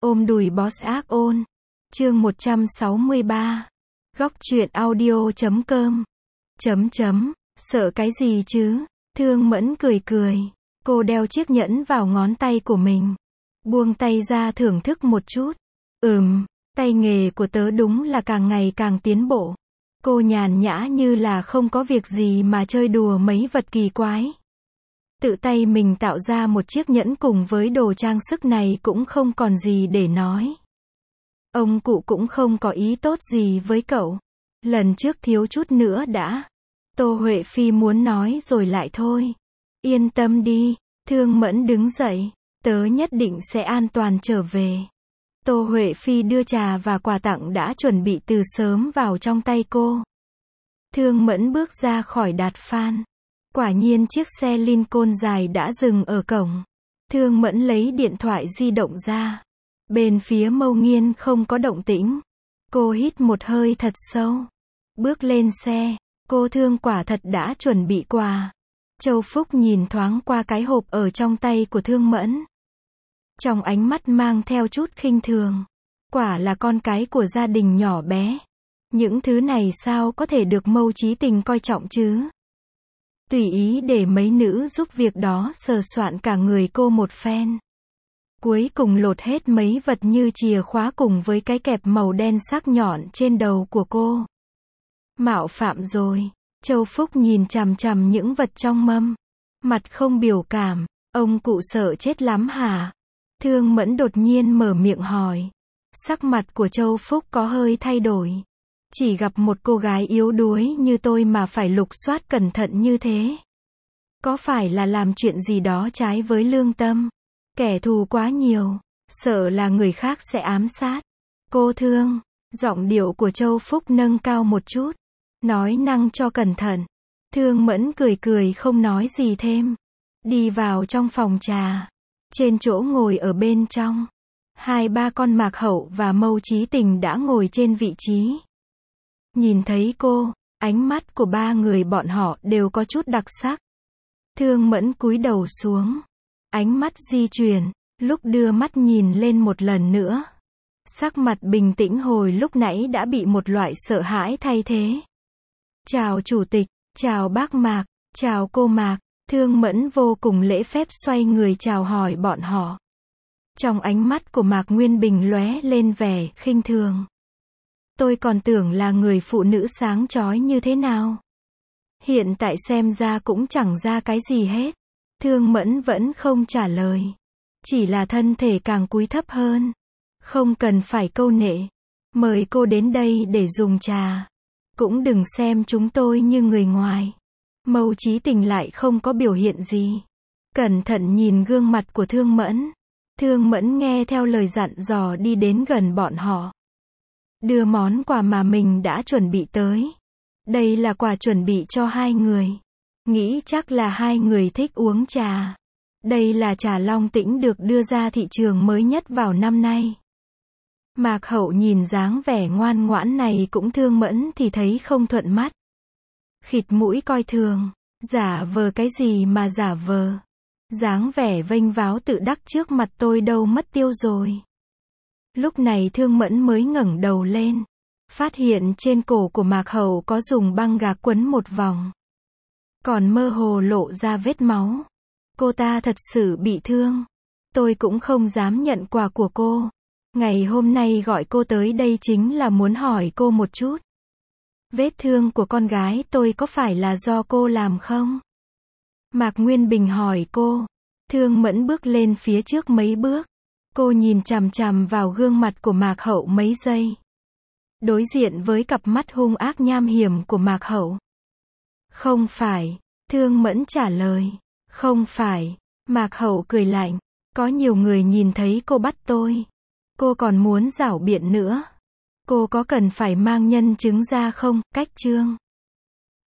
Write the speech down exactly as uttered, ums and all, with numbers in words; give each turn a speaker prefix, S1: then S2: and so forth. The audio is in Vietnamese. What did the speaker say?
S1: Ôm đùi boss ác ôn. Chương một trăm sáu mươi ba. Góc truyện audio chấm com. Chấm chấm. Sợ cái gì chứ? Thương Mẫn cười cười. Cô đeo chiếc nhẫn vào ngón tay của mình. Buông tay ra thưởng thức một chút. Ừm, tay nghề của tớ đúng là càng ngày càng tiến bộ. Cô nhàn nhã như là không có việc gì mà chơi đùa mấy vật kỳ quái. Tự tay mình tạo ra một chiếc nhẫn cùng với đồ trang sức này cũng không còn gì để nói. Ông cụ cũng không có ý tốt gì với cậu. Lần trước thiếu chút nữa đã. Tô Huệ Phi muốn nói rồi lại thôi. Yên tâm đi, Thương Mẫn đứng dậy. Tớ nhất định sẽ an toàn trở về. Tô Huệ Phi đưa trà và quà tặng đã chuẩn bị từ sớm vào trong tay cô. Thương Mẫn bước ra khỏi Đạt Phan. Quả nhiên chiếc xe Lincoln dài đã dừng ở cổng. Thương Mẫn lấy điện thoại di động ra. Bên phía Mâu Nghiên không có động tĩnh. Cô hít một hơi thật sâu. Bước lên xe. Cô Thương quả thật đã chuẩn bị quà. Châu Phúc nhìn thoáng qua cái hộp ở trong tay của Thương Mẫn. Trong ánh mắt mang theo chút khinh thường. Quả là con cái của gia đình nhỏ bé. Những thứ này sao có thể được Mâu Chí Tình coi trọng chứ? Tùy ý để mấy nữ giúp việc đó sờ soạn cả người cô một phen. Cuối cùng lột hết mấy vật như chìa khóa cùng với cái kẹp màu đen sắc nhọn trên đầu của cô. Mạo phạm rồi. Châu Phúc nhìn chằm chằm những vật trong mâm. Mặt không biểu cảm. Ông cụ sợ chết lắm hả? Thương Mẫn đột nhiên mở miệng hỏi. Sắc mặt của Châu Phúc có hơi thay đổi. Chỉ gặp một cô gái yếu đuối như tôi mà phải lục soát cẩn thận như thế. Có phải là làm chuyện gì đó trái với lương tâm? Kẻ thù quá nhiều. Sợ là người khác sẽ ám sát. Cô Thương. Giọng điệu của Châu Phúc nâng cao một chút. Nói năng cho cẩn thận. Thương Mẫn cười cười không nói gì thêm. Đi vào trong phòng trà. Trên chỗ ngồi ở bên trong. Hai ba con Mạc Hậu và Mâu Chí Tình đã ngồi trên vị trí. Nhìn thấy cô, ánh mắt của ba người bọn họ đều có chút đặc sắc. Thương Mẫn cúi đầu xuống. Ánh mắt di chuyển, lúc đưa mắt nhìn lên một lần nữa. Sắc mặt bình tĩnh hồi lúc nãy đã bị một loại sợ hãi thay thế. Chào chủ tịch, chào bác Mạc, chào cô Mạc. Thương Mẫn vô cùng lễ phép xoay người chào hỏi bọn họ. Trong ánh mắt của Mạc Nguyên Bình lóe lên vẻ khinh thường. Tôi còn tưởng là người phụ nữ sáng chói như thế nào. Hiện tại xem ra cũng chẳng ra cái gì hết. Thương Mẫn vẫn không trả lời. Chỉ là thân thể càng cúi thấp hơn. Không cần phải câu nệ. Mời cô đến đây để dùng trà. Cũng đừng xem chúng tôi như người ngoài. Mâu Chí Tình lại không có biểu hiện gì. Cẩn thận nhìn gương mặt của Thương Mẫn. Thương Mẫn nghe theo lời dặn dò đi đến gần bọn họ. Đưa món quà mà mình đã chuẩn bị tới. Đây là quà chuẩn bị cho hai người. Nghĩ chắc là hai người thích uống trà. Đây là trà Long Tĩnh được đưa ra thị trường mới nhất vào năm nay. Mạc Hậu nhìn dáng vẻ ngoan ngoãn này cũng Thương Mẫn thì thấy không thuận mắt. Khịt mũi coi thường. Giả vờ cái gì mà giả vờ. Dáng vẻ vênh váo tự đắc trước mặt tôi đâu mất tiêu rồi. Lúc này Thương Mẫn mới ngẩng đầu lên. Phát hiện trên cổ của Mạc Hậu có dùng băng gạc quấn một vòng. Còn mơ hồ lộ ra vết máu. Cô ta thật sự bị thương. Tôi cũng không dám nhận quà của cô. Ngày hôm nay gọi cô tới đây chính là muốn hỏi cô một chút. Vết thương của con gái tôi có phải là do cô làm không? Mạc Nguyên Bình hỏi cô. Thương Mẫn bước lên phía trước mấy bước. Cô nhìn chằm chằm vào gương mặt của Mạc Hậu mấy giây. Đối diện với cặp mắt hung ác nham hiểm của Mạc Hậu. Không phải. Thương Mẫn trả lời. Không phải. Mạc Hậu cười lạnh. Có nhiều người nhìn thấy cô bắt tôi. Cô còn muốn giảo biện nữa. Cô có cần phải mang nhân chứng ra không? Cách chương.